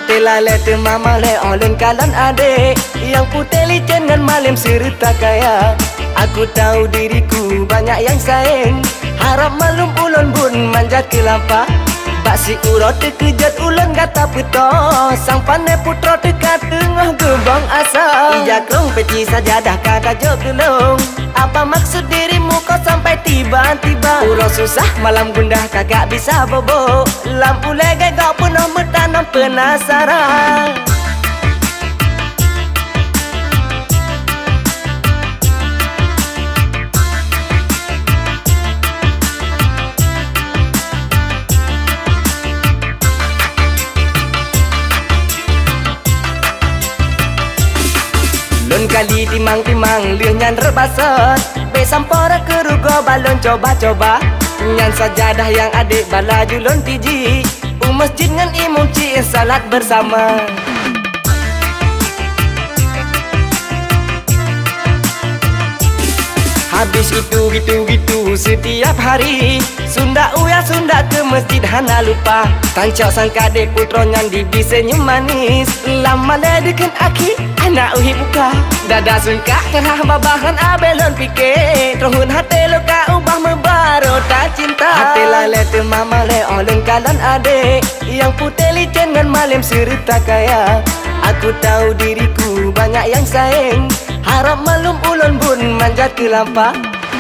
Hati lale te mama le olun kalan ade, yang putih licin dan malim serta kaya. Aku tahu diriku banyak yang sayang, harap malum ulun bun manjat ke lampa. Bak si urut terkejut ulun kata puto, sang pandai putra dekat tengah gebang asa. Ija krong peci sajadah kata jok gelung, apa maksud dirimu kau sampai tiba-tiba? Urut susah malam gundah kagak bisa bobo, lampu legai kau penuh metanam penasaran. Lun kali timang-timang liu nyan rebasat, be sampora kerugo balon coba-coba. Nyan sajadah yang adik balaju lun tiji, masjid ngan imam ci salat bersama. Habis itu gitu setiap hari, Sunda uya Sunda ke masjid hana lupa. Tancak sang kadek putra nyan di senyum manis, lama ledekan aki anak uhi buka. Dada sungka kerah babahan abelon pikir, terhun hati luka ubah membaro tak cinta. Hati lale te mama le olun kalan ade, yang putih licin dan malim serta kaya. Aku tahu diriku banyak yang sayang, harap malum ulun bun manjat ke lampa.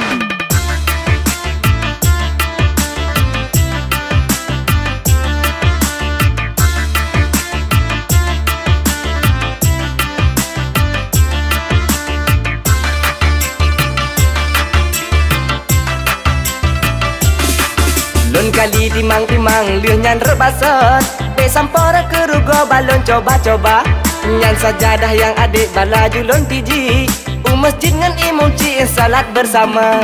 Lun kali timang-timang liu nyan rebasat, be sampora kerugo balon coba-coba. Nyan sajadah yang adik balaju lun tiji, masjid ngan imam ci salat bersama.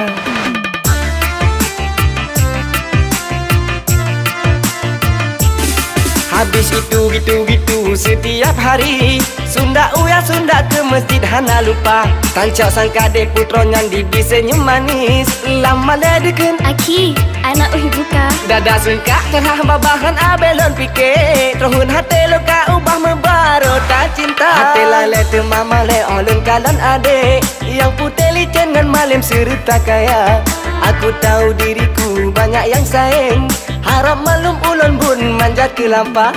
Habis itu gitu setiap hari, Sunda uya Sunda ke masjid hana lupa. Tancak sang kadek putra nyan di senyum manis, lama ledekan Aki, anak uhi buka. Dada sungka kerah babahan abelon pikir, terhun hati luka ubah membaro tak cinta. Hati lale te mama le olun kalan ade, yang putih licin dan malim serta kaya. Aku tahu diriku banyak yang sayang, harap malum ulun bun manjat ke lampa.